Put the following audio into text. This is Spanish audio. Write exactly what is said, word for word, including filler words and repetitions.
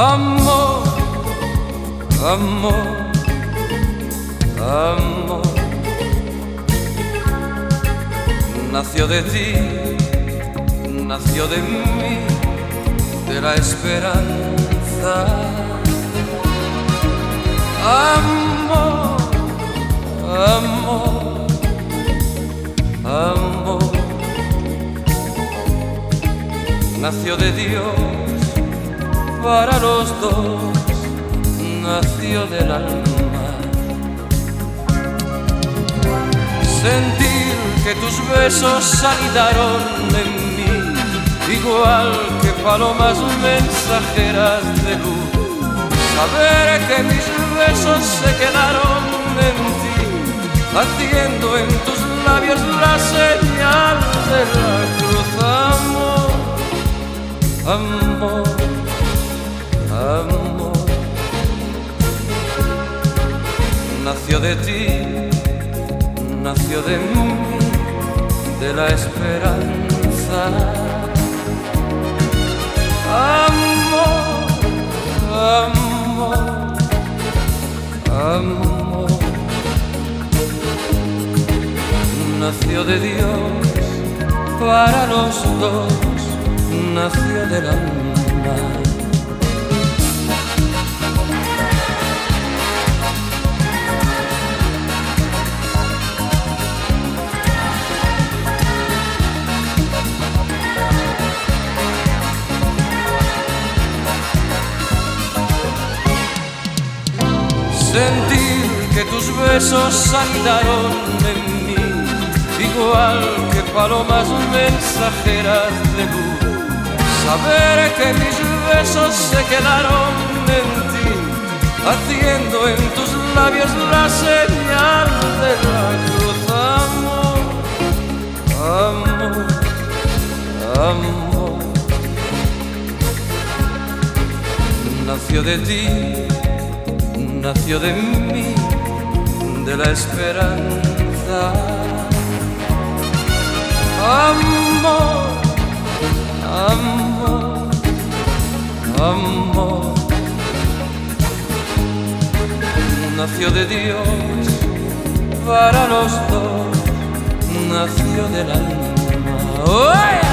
Amor, amor, amor, nació de ti, nació de mí, de la esperanza. Amor, amor, amor, nació de Dios para los dos, nació del alma. Sentir que tus besos anidaron en mí, igual que palomas mensajeras de luz. Saber que mis besos se quedaron en ti, haciendo en tus labios la señal de la cruz. Amor, amor, amor, nació de ti, nació de mí, de la esperanza. Amor, amor, amor, nació de Dios para los dos, nació del alma. Sentir que tus besos anidaron en mí, igual que palomas mensajeras de luz. Saber que mis besos se quedaron en ti, haciendo en tus labios la señal de la cruz. Amor, amor, amor, nació de ti, nació de mí, de la esperanza. Amor, amor, amor, nació de Dios para los dos, nació del alma. ¡Oh!